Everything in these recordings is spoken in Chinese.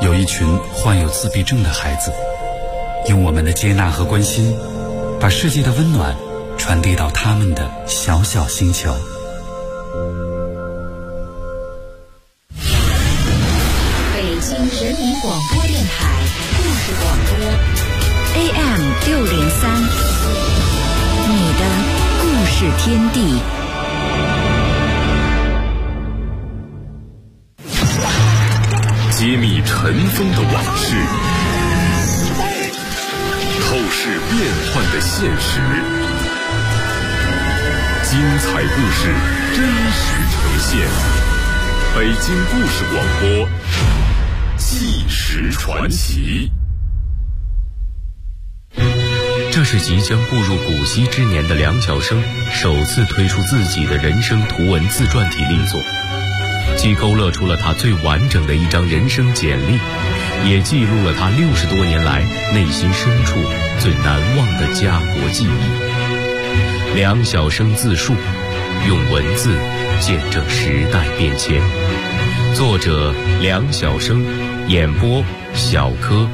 有一群患有自闭症的孩子，用我们的接纳和关心，把世界的温暖传递到他们的小小星球。 北京人民广播电台故事广播 AM603，你的故事天地。 揭秘尘封的往事，透视变幻的现实，精彩故事真实呈现。北京故事广播，纪实传奇。 这是即将步入古稀之年的梁晓声首次推出自己的人生图文自传体力作，既勾勒出了他最完整的一张人生简历，也记录了他60多年来内心深处最难忘的家国记忆。梁晓声自述，用文字见证时代变迁。作者梁晓声，演播小柯。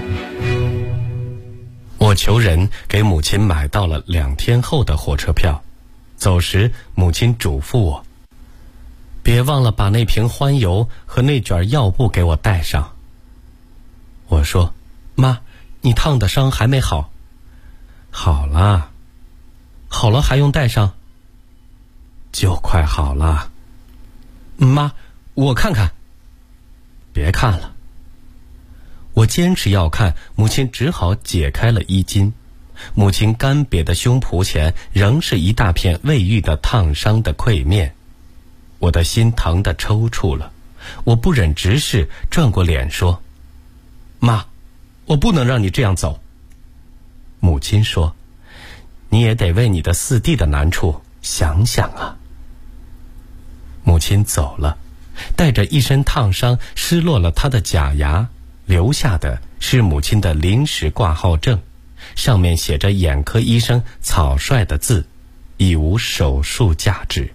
我求人给母亲买到了2天后的火车票，走时母亲嘱咐我，别忘了把那瓶欢油和那卷药布给我带上。我说，妈，你烫的伤还没好。好了。好了还用带上？就快好了。妈，我看看。别看了。我坚持要看，母亲只好解开了衣襟。母亲干瘪的胸脯前仍是一大片未愈的烫伤的溃面。我的心疼得抽搐了，我不忍直视，转过脸说，妈，我不能让你这样走。母亲说，你也得为你的4弟的难处想想啊。母亲走了，带着一身烫伤，失落了她的假牙，留下的是母亲的临时挂号证，上面写着眼科医生草率的字，已无手术价值。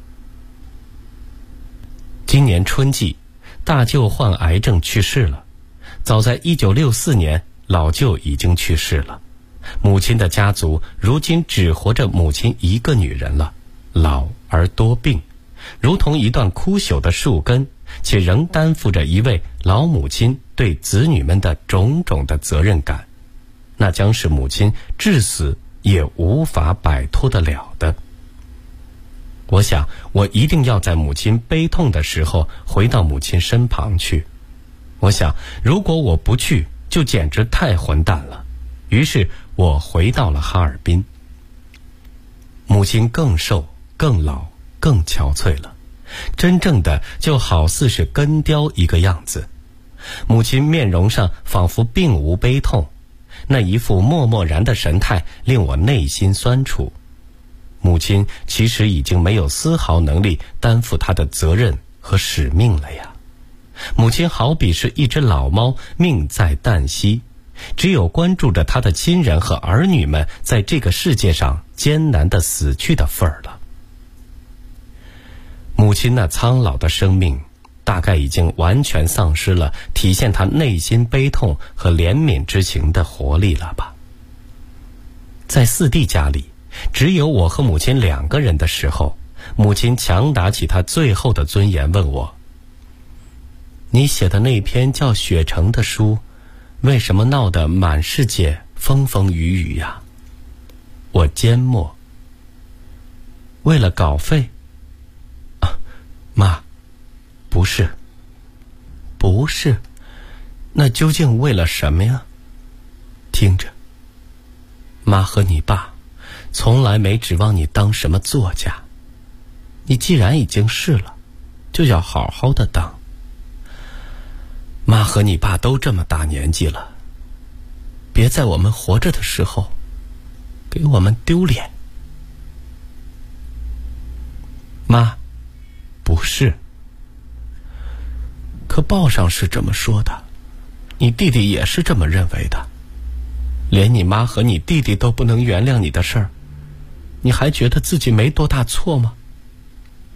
今年春季，大舅患癌症去世了。早在1964年，老舅已经去世了。母亲的家族如今只活着母亲一个女人了，老而多病，如同一段枯朽的树根，且仍担负着一位老母亲对子女们的种种的责任感，那将是母亲至死也无法摆脱得了的。我想，我一定要在母亲悲痛的时候回到母亲身旁去。我想，如果我不去，就简直太混蛋了。于是我回到了哈尔滨。母亲更瘦、更老、更憔悴了，真正的就好似是根雕一个样子。母亲面容上仿佛并无悲痛，那一副默默然的神态令我内心酸楚。母亲其实已经没有丝毫能力担负她的责任和使命了呀。母亲好比是一只老猫，命在旦夕，只有关注着她的亲人和儿女们在这个世界上艰难地死去的份儿了。母亲那苍老的生命大概已经完全丧失了体现她内心悲痛和怜悯之情的活力了吧。在4弟家里，只有我和母亲2个人的时候，母亲强打起她最后的尊严，问我，你写的那篇叫《雪城》的书，为什么闹得满世界风风雨雨呀？我缄默。为了稿费？妈，不是。不是？那究竟为了什么呀？听着，妈和你爸从来没指望你当什么作家，你既然已经是了，就要好好的当。妈和你爸都这么大年纪了，别在我们活着的时候给我们丢脸。妈，不是。可报上是这么说的，你弟弟也是这么认为的。连你妈和你弟弟都不能原谅你的事儿，你还觉得自己没多大错吗？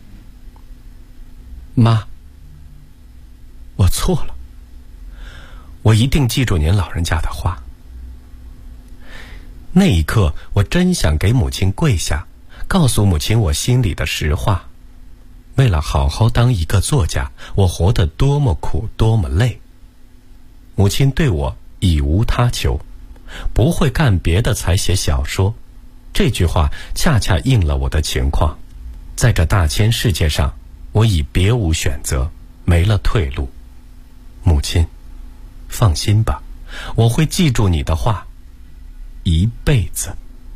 妈，我错了。 我一定记住您老人家的话。那一刻，我真想给母亲跪下，告诉母亲我心里的实话。为了好好当一个作家，我活得多么苦，多么累。母亲对我已无他求，不会干别的才写小说。这句话恰恰应了我的情况。在这大千世界上，我已别无选择，没了退路。母亲，放心吧，我会记住你的话，一辈子。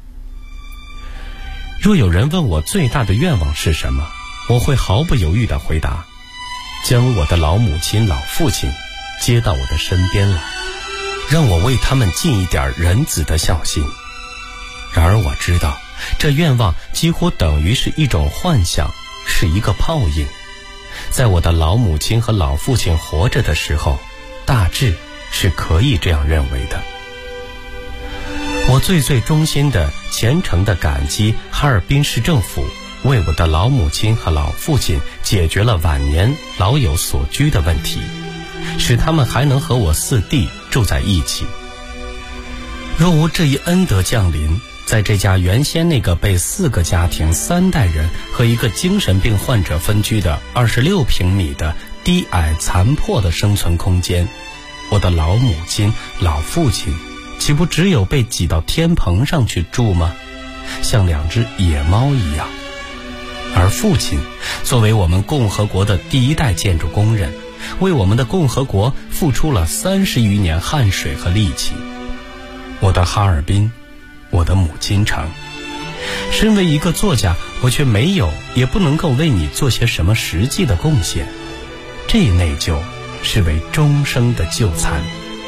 若有人问我最大的愿望是什么，我会毫不犹豫地回答：将我的老母亲、老父亲接到我的身边来，让我为他们尽一点人子的孝心。然而我知道，这愿望几乎等于是一种幻想，是一个泡影。在我的老母亲和老父亲活着的时候，大致是可以这样认为的。我最衷心的、虔诚的感激哈尔滨市政府为我的老母亲和老父亲解决了晚年老有所居的问题，使他们还能和我四弟住在一起。若无这一恩德降临，在这家原先那个被4个家庭3代人和一个精神病患者分居的26平米的低矮残破的生存空间，我的老母亲、老父亲岂不只有被挤到天棚上去住吗？像2只野猫一样。而父亲作为我们共和国的第1代建筑工人，为我们的共和国付出了30余年汗水和力气。我的哈尔滨，我的母亲城。身为一个作家，我却没有也不能够为你做些什么实际的贡献，这内疚是为终生的纠缠。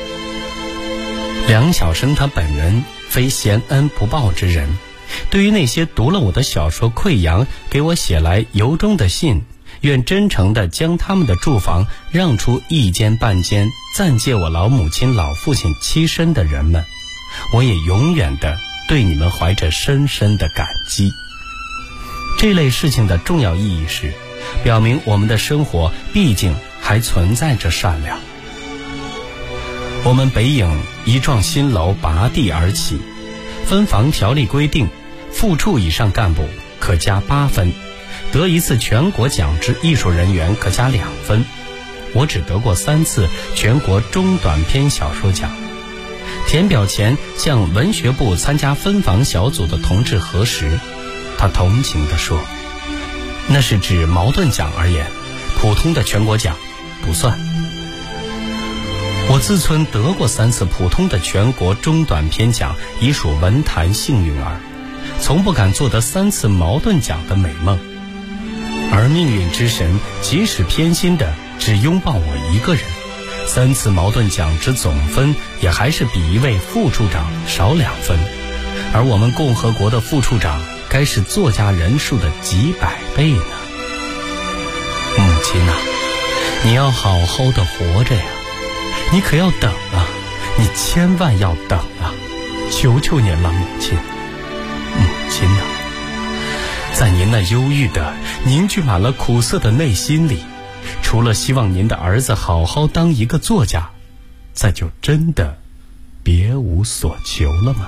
梁晓声他本人非贤恩不报之人，对于那些读了我的小说溃疡，给我写来由衷的信，愿真诚地将他们的住房让出1间半间，暂借我老母亲老父亲栖身的人们，我也永远地对你们怀着深深的感激。这类事情的重要意义是，表明我们的生活毕竟还存在着善良。我们北影一幢新楼拔地而起，分房条例规定，副处以上干部可加8分，得1次全国奖之艺术人员可加2分。我只得过3次全国中短篇小说奖。填表前向文学部参加分房小组的同志核实，他同情地说，那是指茅盾奖而言，普通的全国奖不算。我自尊得过3次普通的全国中短篇奖，已属文坛幸运儿，从不敢做得3次茅盾奖的美梦。而命运之神即使偏心的只拥抱我一个人，3次茅盾奖之总分也还是比一位副处长少2分，而我们共和国的副处长该是作家人数的几百倍呢。母亲啊，你要好好的活着呀，你可要等啊，你千万要等啊，求求您了，母亲。母亲啊，在您那忧郁的、凝聚满了苦涩的内心里，除了希望您的儿子好好当一个作家，再就真的别无所求了吗？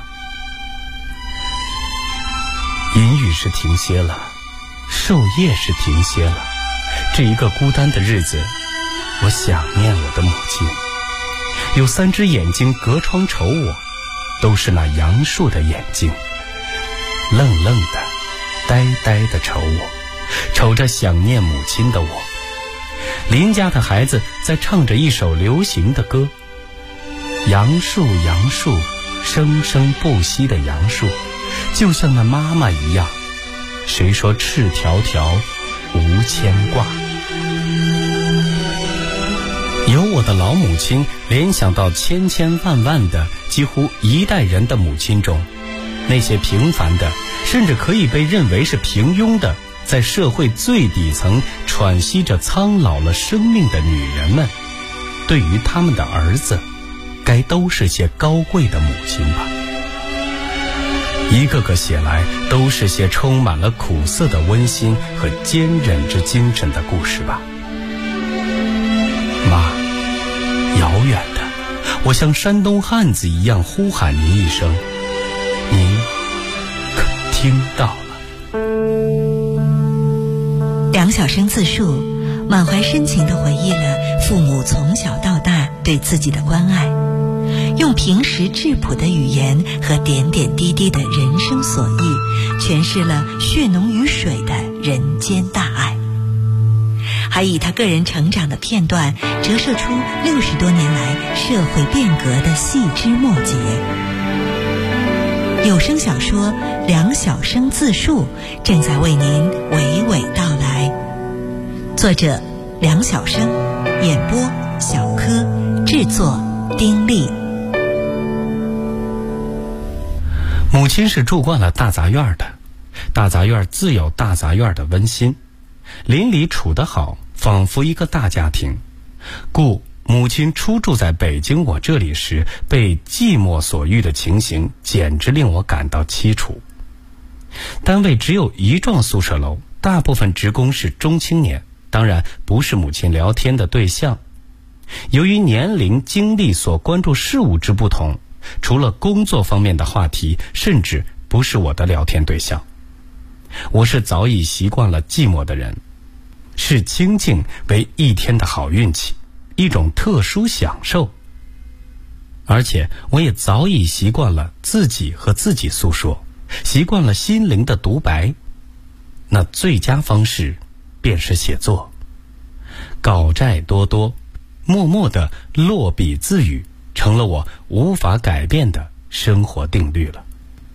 阴雨是停歇了，授业是停歇了，这一个孤单的日子，我想念我的母亲。有3只眼睛隔窗瞅我，都是那杨树的眼睛，愣愣的、呆呆的瞅我，瞅着想念母亲的我。邻家的孩子在唱着一首流行的歌，杨树杨树，生生不息的杨树，就像那妈妈一样，谁说赤条条无牵挂。由我的老母亲联想到千千万万的几乎1代人的母亲中，那些平凡的，甚至可以被认为是平庸的，在社会最底层喘息着苍老了生命的女人们，对于他们的儿子，该都是些高贵的母亲吧。一个个写来都是些充满了苦涩的温馨和坚韧之精神的故事吧。妈，遥远的、 我像山东汉子一样呼喊您一声，您可听到了。 梁晓声自述，满怀深情地回忆了父母从小到大对自己的关爱，用平实质朴的语言和点点滴滴的人生所忆，诠释了血浓于水的人间大爱，还以他个人成长的片段折射出60多年来社会变革的细枝末节。有声小说《梁晓声自述》正在为您娓娓道来，作者梁晓声，演播小柯，制作丁力。 母亲是住惯了大杂院的，大杂院自有大杂院的温馨，邻里处得好，仿佛一个大家庭，故母亲初住在北京我这里时，被寂寞所遇的情形简直令我感到凄楚。单位只有一幢宿舍楼，大部分职工是中青年，当然不是母亲聊天的对象。由于年龄经历所关注事物之不同，除了工作方面的话题，甚至不是我的聊天对象。我是早已习惯了寂寞的人，视清静为一天的好运气，一种特殊享受。而且我也早已习惯了自己和自己诉说，习惯了心灵的独白。那最佳方式便是写作，稿债多多，默默地落笔自语，成了我无法改变的生活定律了。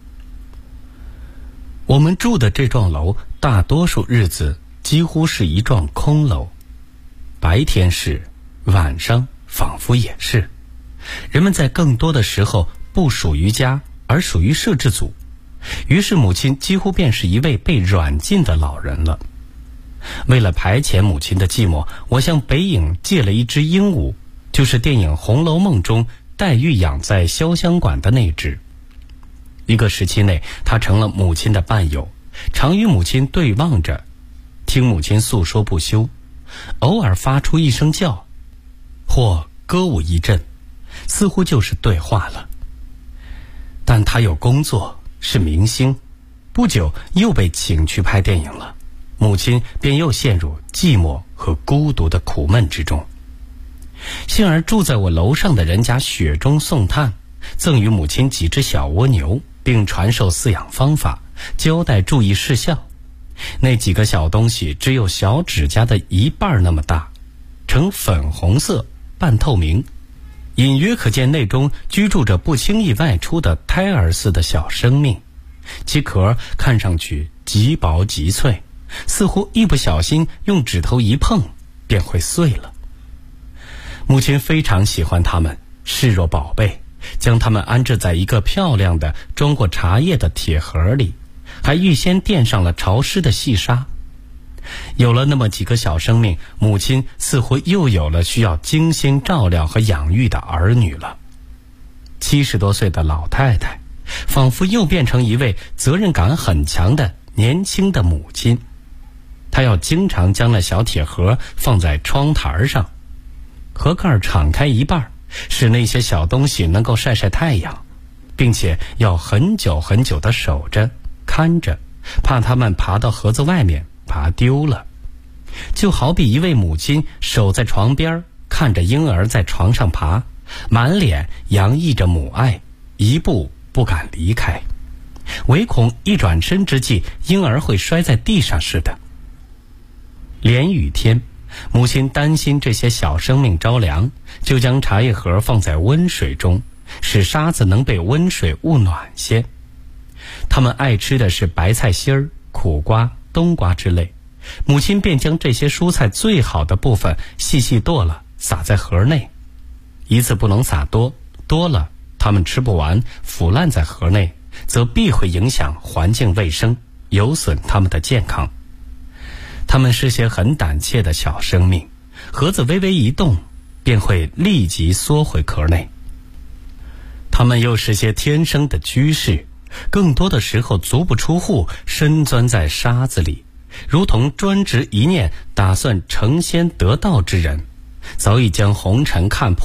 我们住的这幢楼大多数日子几乎是一幢空楼，白天是，晚上仿佛也是。人们在更多的时候不属于家，而属于摄制组，于是母亲几乎便是一位被软禁的老人了。为了排遣母亲的寂寞，我向北影借了一只鹦鹉，就是电影《红楼梦》中黛玉养在潇湘馆的那只。一个时期内，它成了母亲的伴友，常与母亲对望着，听母亲诉说不休，偶尔发出一声叫，或歌舞一阵，似乎就是对话了。但他有工作，是明星，不久又被请去拍电影了，母亲便又陷入寂寞和孤独的苦闷之中。幸而住在我楼上的人家雪中送炭，赠予母亲几只小蜗牛，并传授饲养方法，交代注意事项。那几个小东西只有小指甲的一半那么大，呈粉红色，半透明，隐约可见内中居住着不轻易外出的胎儿似的小生命，其壳看上去极薄极脆，似乎一不小心用指头一碰便会碎了。母亲非常喜欢它们，视若宝贝，将它们安置在一个漂亮的装过茶叶的铁盒里，还预先垫上了潮湿的细纱。有了那么几个小生命，母亲似乎又有了需要精心照料和养育的儿女了。70多岁的老太太，仿佛又变成一位责任感很强的年轻的母亲。她要经常将那小铁盒放在窗台上，盒盖敞开一半，使那些小东西能够晒晒太阳，并且要很久很久地守着看着，怕它们爬到盒子外面爬丢了。就好比一位母亲守在床边，看着婴儿在床上爬，满脸洋溢着母爱，一步不敢离开，唯恐一转身之际婴儿会摔在地上似的。连雨天，母亲担心这些小生命着凉，就将茶叶盒放在温水中，使沙子能被温水捂暖些。他们爱吃的是白菜心儿、苦瓜、冬瓜之类，母亲便将这些蔬菜最好的部分细细剁了，撒在盒内。一次不能撒多，多了他们吃不完，腐烂在盒内，则必会影响环境卫生，有损他们的健康。他们是些很胆怯的小生命，盒子微微一动，便会立即缩回壳内。他们又是些天生的居士，更多的时候足不出户，深钻在沙子里，如同专执一念打算成仙得道之人，早已将红尘看破，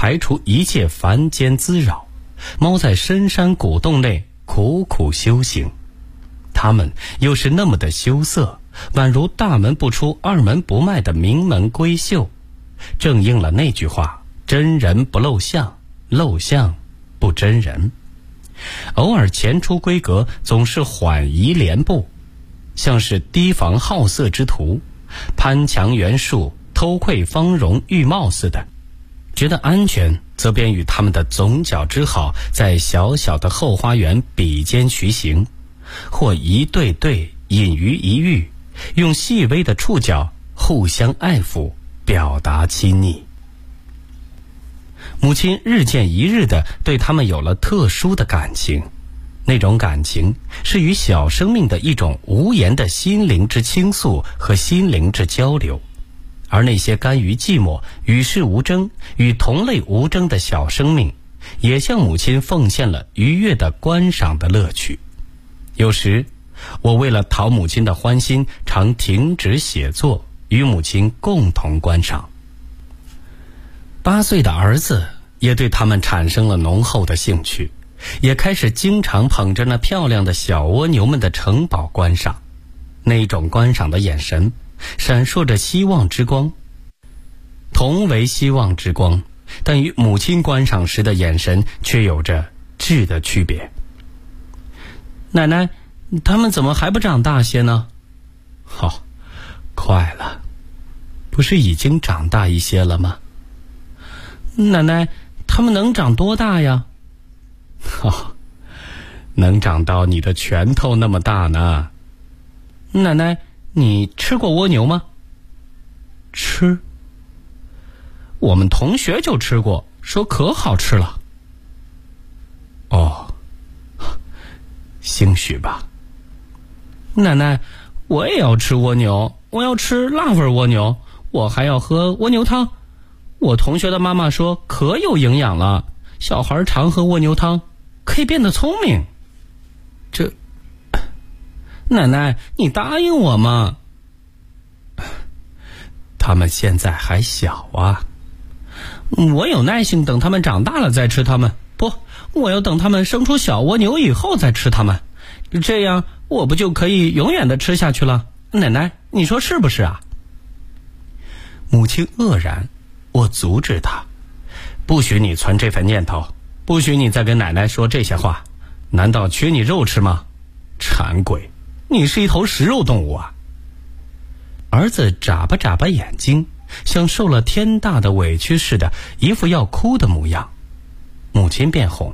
排除一切凡间滋扰，猫在深山古洞内苦苦修行。他们又是那么的羞涩，宛如大门不出二门不迈的名门闺秀，正应了那句话：真人不露相，露相不真人。偶尔前出闺阁，总是缓移莲步，像是提防好色之徒，攀墙圆树，偷窥芳容玉貌似的。觉得安全，则便与他们的总角之好在小小的后花园比肩徐行，或一对对隐于一隅，用细微的触角互相爱抚，表达亲昵。母亲日渐一日地对他们有了特殊的感情，那种感情是与小生命的一种无言的心灵之倾诉和心灵之交流。而那些甘于寂寞、与世无争、与同类无争的小生命，也向母亲奉献了愉悦的观赏的乐趣。有时，我为了讨母亲的欢心，常停止写作，与母亲共同观赏。8岁的儿子也对他们产生了浓厚的兴趣，也开始经常捧着那漂亮的小蜗牛们的城堡观赏。那种观赏的眼神闪烁着希望之光，同为希望之光，但与母亲观赏时的眼神却有着质的区别。奶奶，他们怎么还不长大些呢？快了，不是已经长大一些了吗？奶奶，他们能长多大呀？能长到你的拳头那么大呢。奶奶，你吃过蜗牛吗？吃，我们同学就吃过，说可好吃了。兴许吧。奶奶，我也要吃蜗牛，我要吃辣味蜗牛，我还要喝蜗牛汤。我同学的妈妈说可有营养了，小孩常喝蜗牛汤可以变得聪明。奶奶，你答应我吗？他们现在还小啊，我有耐心等他们长大了再吃他们。不，我要等他们生出小蜗牛以后再吃他们，这样我不就可以永远的吃下去了？奶奶，你说是不是啊？母亲愕然，我阻止她，不许你存这份念头，不许你再跟奶奶说这些话。难道缺你肉吃吗？馋鬼，你是一头食肉动物啊！儿子眨巴眨巴眼睛，像受了天大的委屈似的，一副要哭的模样。母亲便哄：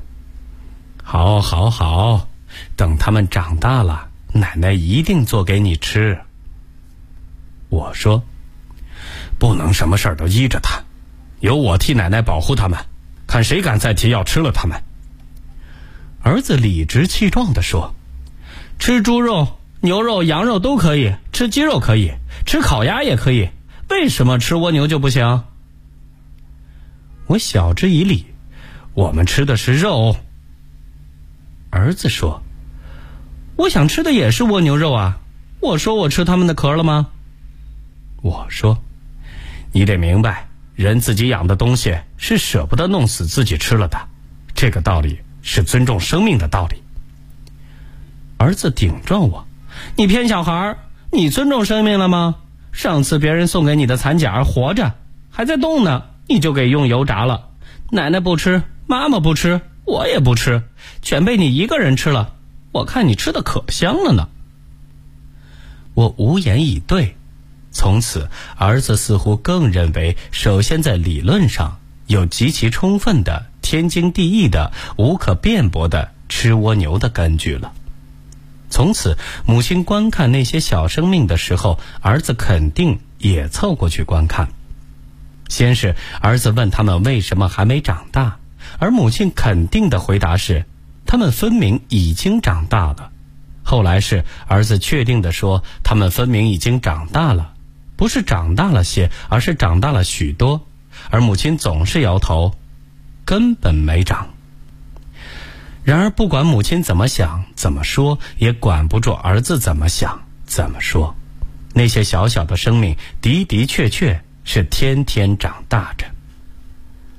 好，等他们长大了，奶奶一定做给你吃。我说：不能什么事儿都依着他，由我替奶奶保护他们，看谁敢再提要吃了他们。儿子理直气壮地说：吃猪肉、牛肉、羊肉都可以，吃鸡肉可以，吃烤鸭也可以，为什么吃蜗牛就不行？我晓之以理，我们吃的是肉。儿子说：我想吃的也是蜗牛肉啊，我说我吃他们的壳了吗？我说：你得明白，人自己养的东西是舍不得弄死自己吃了的，这个道理是尊重生命的道理。儿子顶撞我：你骗小孩，你尊重生命了吗？上次别人送给你的蚕茧活着还在动呢，你就给用油炸了。奶奶不吃，妈妈不吃，我也不吃，全被你一个人吃了，我看你吃的可香了呢。我无言以对。从此儿子似乎更认为，首先在理论上有极其充分的、天经地义的、无可辩驳的吃蜗牛的根据了。从此母亲观看那些小生命的时候，儿子肯定也凑过去观看。先是儿子问他们为什么还没长大，而母亲肯定的回答是他们分明已经长大了。后来是儿子确定的说他们分明已经长大了，不是长大了些，而是长大了许多，而母亲总是摇头，根本没长。然而不管母亲怎么想怎么说，也管不住儿子怎么想怎么说。那些小小的生命的的确确是天天长大着。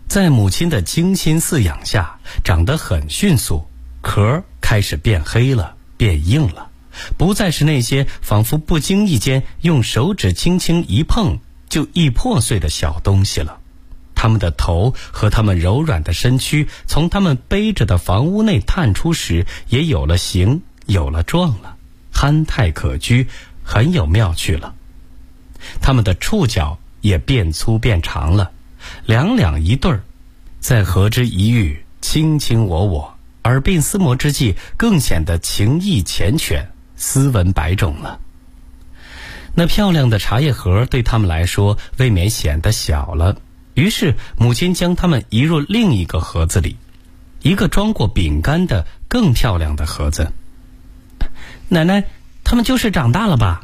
在母亲的精心饲养下，长得很迅速，壳开始变黑了，变硬了，不再是那些仿佛不经意间用手指轻轻一碰就易破碎的小东西了。他们的头和他们柔软的身躯从他们背着的房屋内探出时，也有了形，有了状了，憨态可掬，很有妙趣了。他们的触角也变粗变长了，两两一对儿，在河之一遇，卿卿我我，耳鬓厮磨之际，更显得情意缱绻，斯文百种了。那漂亮的茶叶盒对他们来说未免显得小了，于是母亲将它们移入另一个盒子里，一个装过饼干的更漂亮的盒子。奶奶，他们就是长大了吧？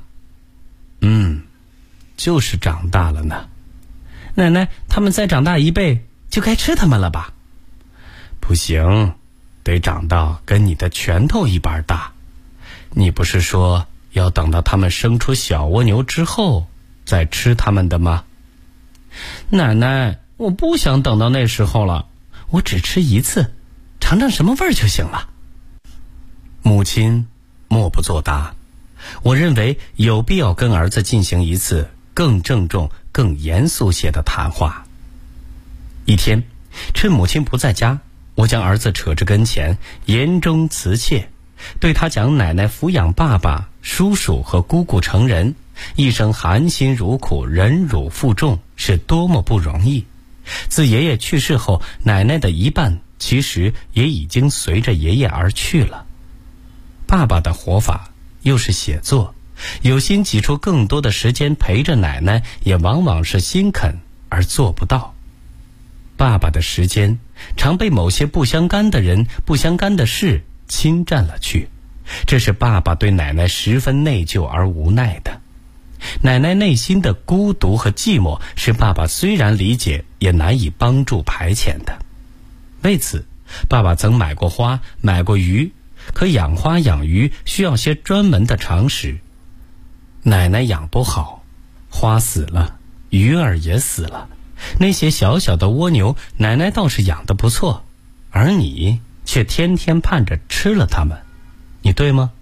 就是长大了呢。奶奶，他们再长大一倍就该吃它们了吧？不行，得长到跟你的拳头一般大。你不是说要等到它们生出小蜗牛之后再吃它们的吗？奶奶，我不想等到那时候了，我只吃一次，尝尝什么味儿就行了。母亲默不作答。我认为有必要跟儿子进行一次更郑重、更严肃些的谈话。一天，趁母亲不在家，我将儿子扯至跟前，言中辞切，对他讲奶奶抚养爸爸、叔叔和姑姑成人，一生含辛茹苦、忍辱负重，是多么不容易。自爷爷去世后，奶奶的一半其实也已经随着爷爷而去了。爸爸的活法又是写作，有心挤出更多的时间陪着奶奶，也往往是心肯而做不到。爸爸的时间常被某些不相干的人、不相干的事侵占了去，这是爸爸对奶奶十分内疚而无奈的。奶奶内心的孤独和寂寞是爸爸虽然理解也难以帮助排遣的。为此，爸爸曾买过花，买过鱼，可养花养鱼需要些专门的常识。奶奶养不好，花死了，鱼儿也死了，那些小小的蜗牛奶奶倒是养得不错，而你却天天盼着吃了它们，你对吗？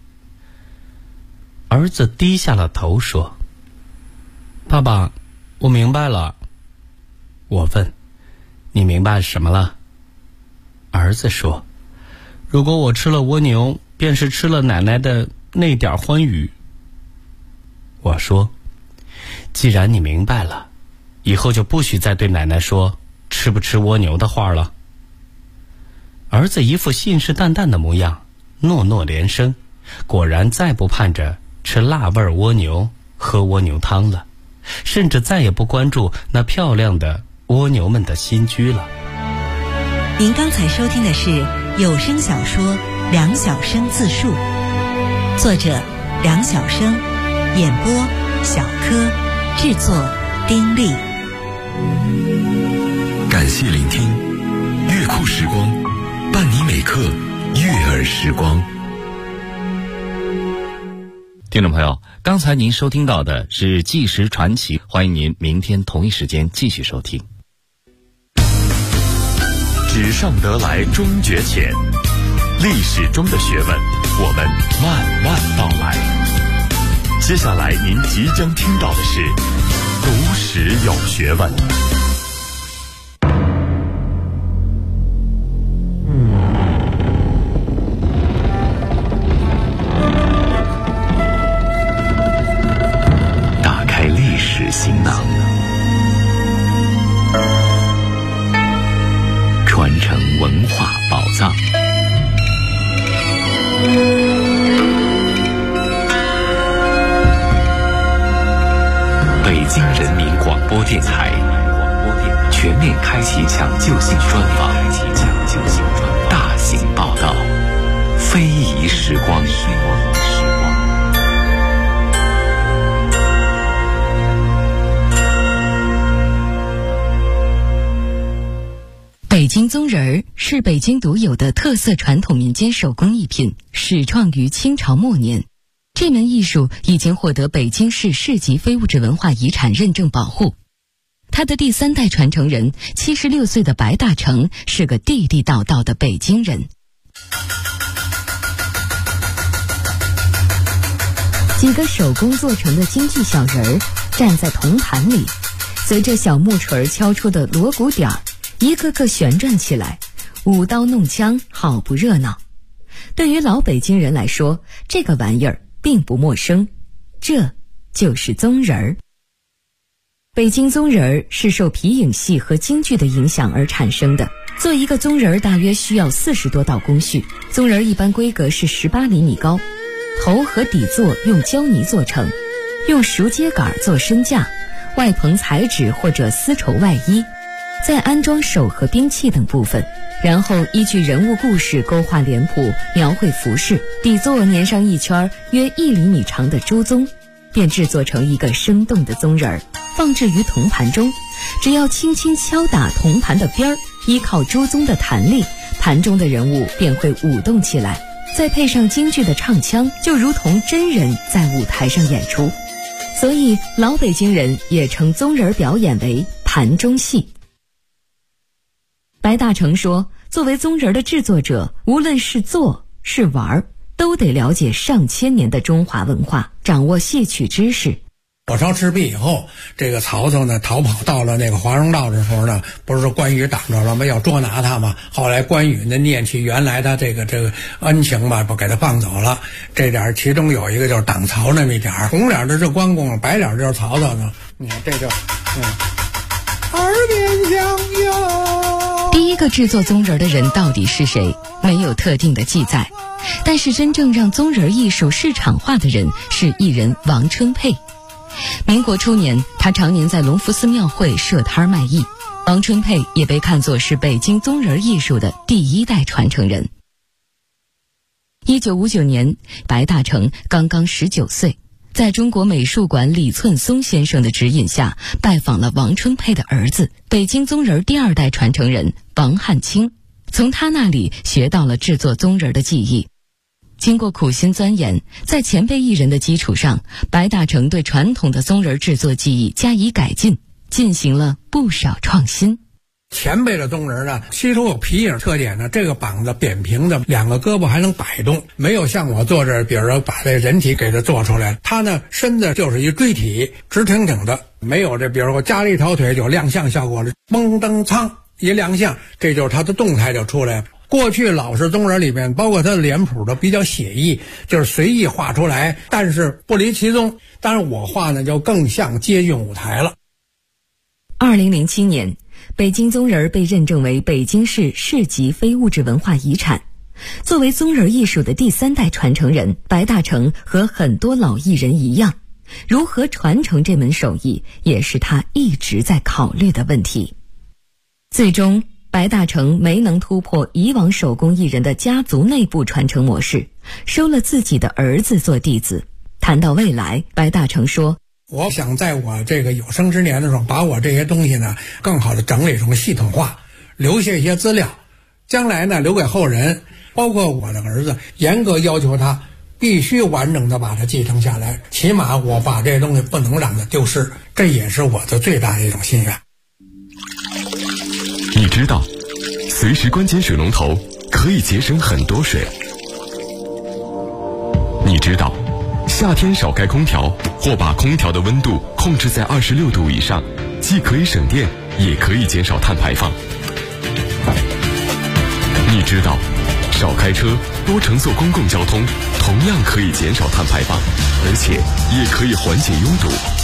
儿子低下了头说：爸爸，我明白了。我问：你明白什么了？儿子说：如果我吃了蜗牛，便是吃了奶奶的那点欢愉。我说：既然你明白了，以后就不许再对奶奶说吃不吃蜗牛的话了。儿子一副信誓旦旦的模样，诺诺连声，果然再不盼着吃辣味蜗牛、喝蜗牛汤了，甚至再也不关注那漂亮的蜗牛们的新居了。 您刚才收听的是有声小说《梁晓声自述》，作者梁晓声，演播小柯，制作丁力。 感谢聆听，乐库时光，伴你每刻悦耳时光。 听众朋友，刚才您收听到的是《纪实传奇》，欢迎您明天同一时间继续收听。 纸上得来终觉浅，历史中的学问，我们慢慢道来。接下来您即将听到的是读史有学问。打开历史行囊，传承文化宝藏。北京人民广播电台全面开启抢救性专访，大型报道，非遗时光。 北京宗人儿是北京独有的特色传统民间手工艺品，始创于清朝末年。这门艺术已经获得北京市市级非物质文化遗产认证保护。 他的第3代传承人76岁的白大成是个地地道道的北京人。几个手工做成的京剧小人儿站在铜盘里，随着小木锤敲出的锣鼓点儿，一个个旋转起来，舞刀弄枪，好不热闹。对于老北京人来说，这个玩意儿并不陌生，这就是宗人儿。北京宗人儿是受皮影戏和京剧的影响而产生的。做一个宗人儿大约需要40多道工序，宗人儿一般规格是18厘米高，头和底座用胶泥做成，用熟秸秆做身架，外棚彩纸或者丝绸外衣，再安装手和兵器等部分，然后依据人物故事勾画脸谱，描绘服饰，底座粘上一圈约1厘米长的朱宗，便制作成一个生动的宗人儿，放置于铜盘中。只要轻轻敲打铜盘的边儿，依靠朱宗的弹力，盘中的人物便会舞动起来，再配上京剧的唱腔，就如同真人在舞台上演出。所以老北京人也称宗人表演为盘中戏。白大成说，作为宗人的制作者，无论是做是玩，都得了解上千年的中华文化，掌握戏曲知识。 火烧赤壁以后，这个曹操呢逃跑到了那个华容道的时候呢，不是说关羽挡着了吗？要捉拿他嘛。后来关羽呢念起原来他这个恩情吧，不给他放走了。这点其中有一个就是挡曹那么一点，红脸的是关公，白脸就是曹操呢。你看这就耳边响哟。 第一个制作宗人的人到底是谁？没有特定的记载。但是真正让宗人艺术市场化的人是艺人王春佩。民国初年，他常年在隆福寺庙会设摊卖艺。王春佩也被看作是北京宗人艺术的第1代传承人。1959年，白大成刚刚19岁，在中国美术馆李寸松先生的指引下，拜访了王春佩的儿子，北京宗人第2代传承人王汉卿，从他那里学到了制作宗人的技艺。经过苦心钻研，在前辈艺人的基础上，白大成对传统的宗人制作技艺加以改进，进行了不少创新。 前辈的宗人呢，吸收有皮影特点呢，这个膀子扁平的，2个胳膊还能摆动，没有像我做这，比如说把这人体给它做出来，他呢身子就是一锥体，直挺挺的，没有这，比如说加了一条腿就亮相效果了，嘣噔噌一亮相，这就是他的动态就出来了。过去老式宗人里面，包括他的脸谱都比较写意，就是随意画出来，但是不离其宗。当然我画呢就更像接近舞台了。 2007年，北京宗人被认证为北京市市级非物质文化遗产。作为宗人艺术的第3代传承人，白大成和很多老艺人一样，如何传承这门手艺，也是他一直在考虑的问题。最终白大成没能突破以往手工艺人的家族内部传承模式，收了自己的儿子做弟子。谈到未来，白大成说， 我想在我这个有生之年的时候，把我这些东西呢更好的整理成系统化，留下一些资料，将来呢留给后人，包括我的儿子，严格要求他必须完整的把它继承下来，起码我把这些东西不能让它丢失，这也是我的最大的一种心愿。 你知道随时关节水龙头可以节省很多水。你知道夏天少开空调或把空调的温度控制在26度以上，既可以省电也可以减少碳排放。你知道少开车多乘坐公共交通同样可以减少碳排放，而且也可以缓解拥堵。